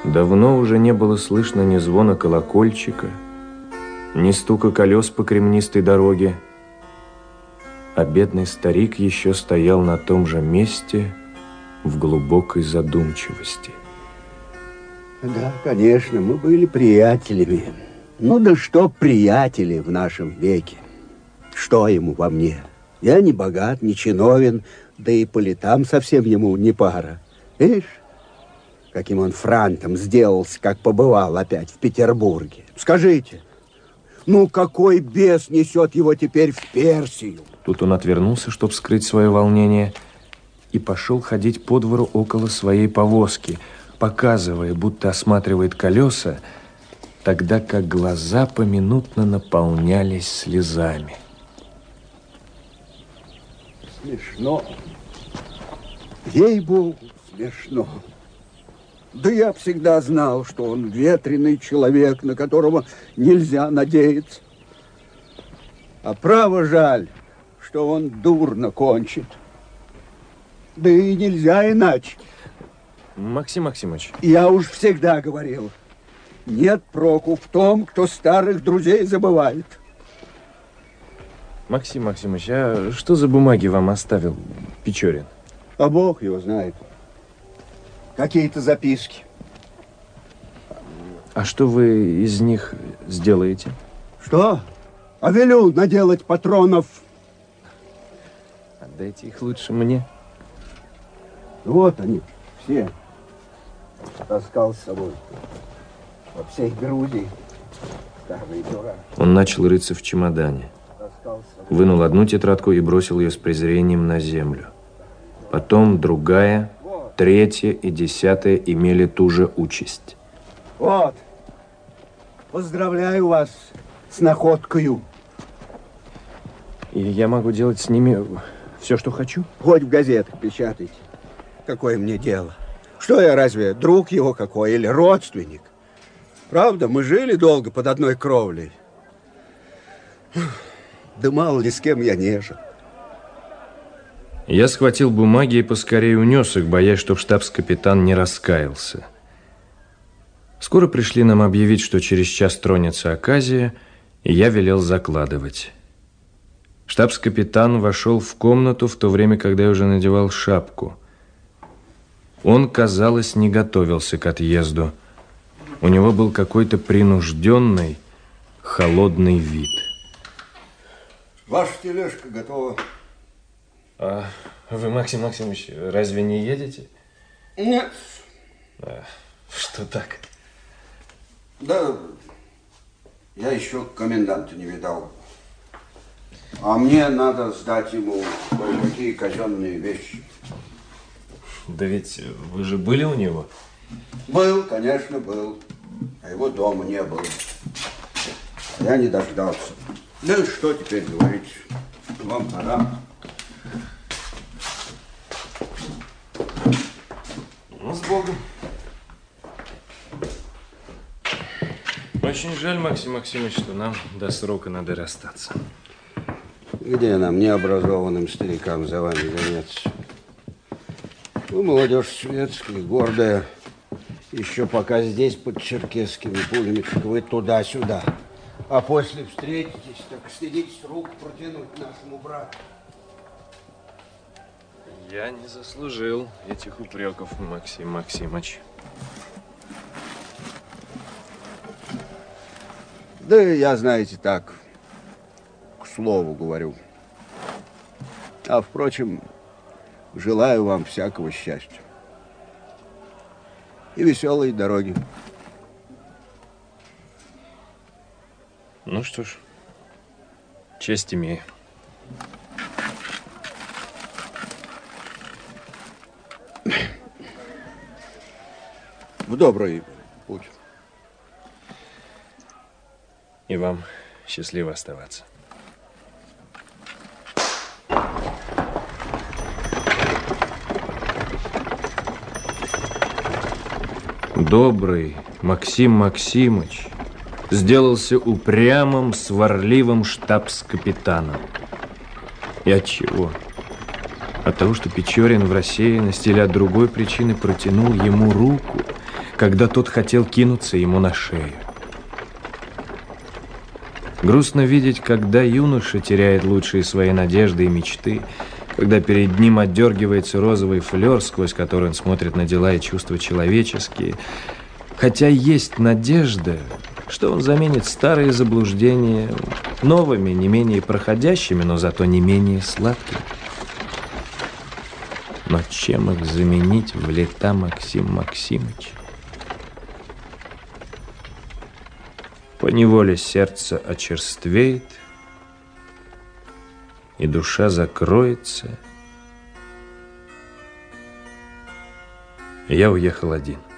Давно уже не было слышно ни звона колокольчика, ни стука колес по кремнистой дороге, а бедный старик еще стоял на том же месте в глубокой задумчивости. Да, конечно, мы были приятелями. Ну да что приятели в нашем веке? Что ему во мне? Я не богат, не чиновен, да и по летам совсем ему не пара. Видишь, каким он франтом сделался, как побывал опять в Петербурге. Скажите, ну какой бес несет его теперь в Персию? Тут он отвернулся, чтобы скрыть свое волнение, и пошел ходить по двору около своей повозки, показывая, будто осматривает колеса, тогда как глаза поминутно наполнялись слезами. Смешно. Ей-богу, смешно. Да я всегда знал, что он ветреный человек, на которого нельзя надеяться. А право жаль, что он дурно кончит. Да и нельзя иначе. Максим Максимович. Я уж всегда говорил, нет проку в том, кто старых друзей забывает. Максим Максимович, а что за бумаги вам оставил Печорин? А Бог его знает. Какие-то записки. А что вы из них сделаете? Что? А велю наделать патронов. Отдайте их лучше мне. Вот они, все. Таскал с собой. Во всей Грузии. Старый дурак. Он начал рыться в чемодане. Вынул одну тетрадку и бросил ее с презрением на землю. Потом другая, третья и 10-я имели ту же участь. Вот. Поздравляю вас с находкою. И я могу делать с ними все, что хочу? Хоть в газетах печатайте. Какое мне дело? Что я, разве друг его какой или родственник? Правда, мы жили долго под одной кровлей. Да мало ли с кем я не жил. Я схватил бумаги и поскорее унес их, боясь, чтоб штабс-капитан не раскаялся. Скоро пришли нам объявить, что через час тронется оказия, и я велел закладывать. Штабс-капитан вошел в комнату в то время, когда я уже надевал шапку. Он, казалось, не готовился к отъезду. У него был какой-то принужденный, холодный вид. Ваша тележка готова. А вы, Максим Максимович, разве не едете? Нет. Что так? Да, я еще коменданта не видал. А мне надо сдать ему кое-какие казенные вещи. Да ведь вы же были у него? Был, конечно, был. А его дома не было. Я не дождался. Ну и что теперь говорить? Вам пора. Ну, с Богом. Очень жаль, Максим Максимович, что нам до срока надо расстаться. Где нам, необразованным старикам, за вами гоняться? Вы молодежь светская, гордая. Еще пока здесь под черкесскими пулями, так вы туда-сюда. А после встретитесь, так стыдитесь руку протянуть нашему брату. Я не заслужил этих упреков, Максим Максимович. Да я, знаете, так, к слову говорю. А, впрочем, желаю вам всякого счастья. И веселой дороги. Ну что ж, честь имею. В добрый путь. И вам счастливо оставаться. Добрый Максим Максимович сделался упрямым, сварливым штабс-капитаном. И от чего? От того, что Печорин в рассеянности или от другой причины протянул ему руку, когда тот хотел кинуться ему на шею. Грустно видеть, когда юноша теряет лучшие свои надежды и мечты, когда перед ним отдергивается розовый флер, сквозь который он смотрит на дела и чувства человеческие. Хотя есть надежда, что он заменит старые заблуждения новыми, не менее проходящими, но зато не менее сладкими. Но чем их заменить в лета, Максим Максимыч? Поневоле сердце очерствеет, и душа закроется. Я уехал один.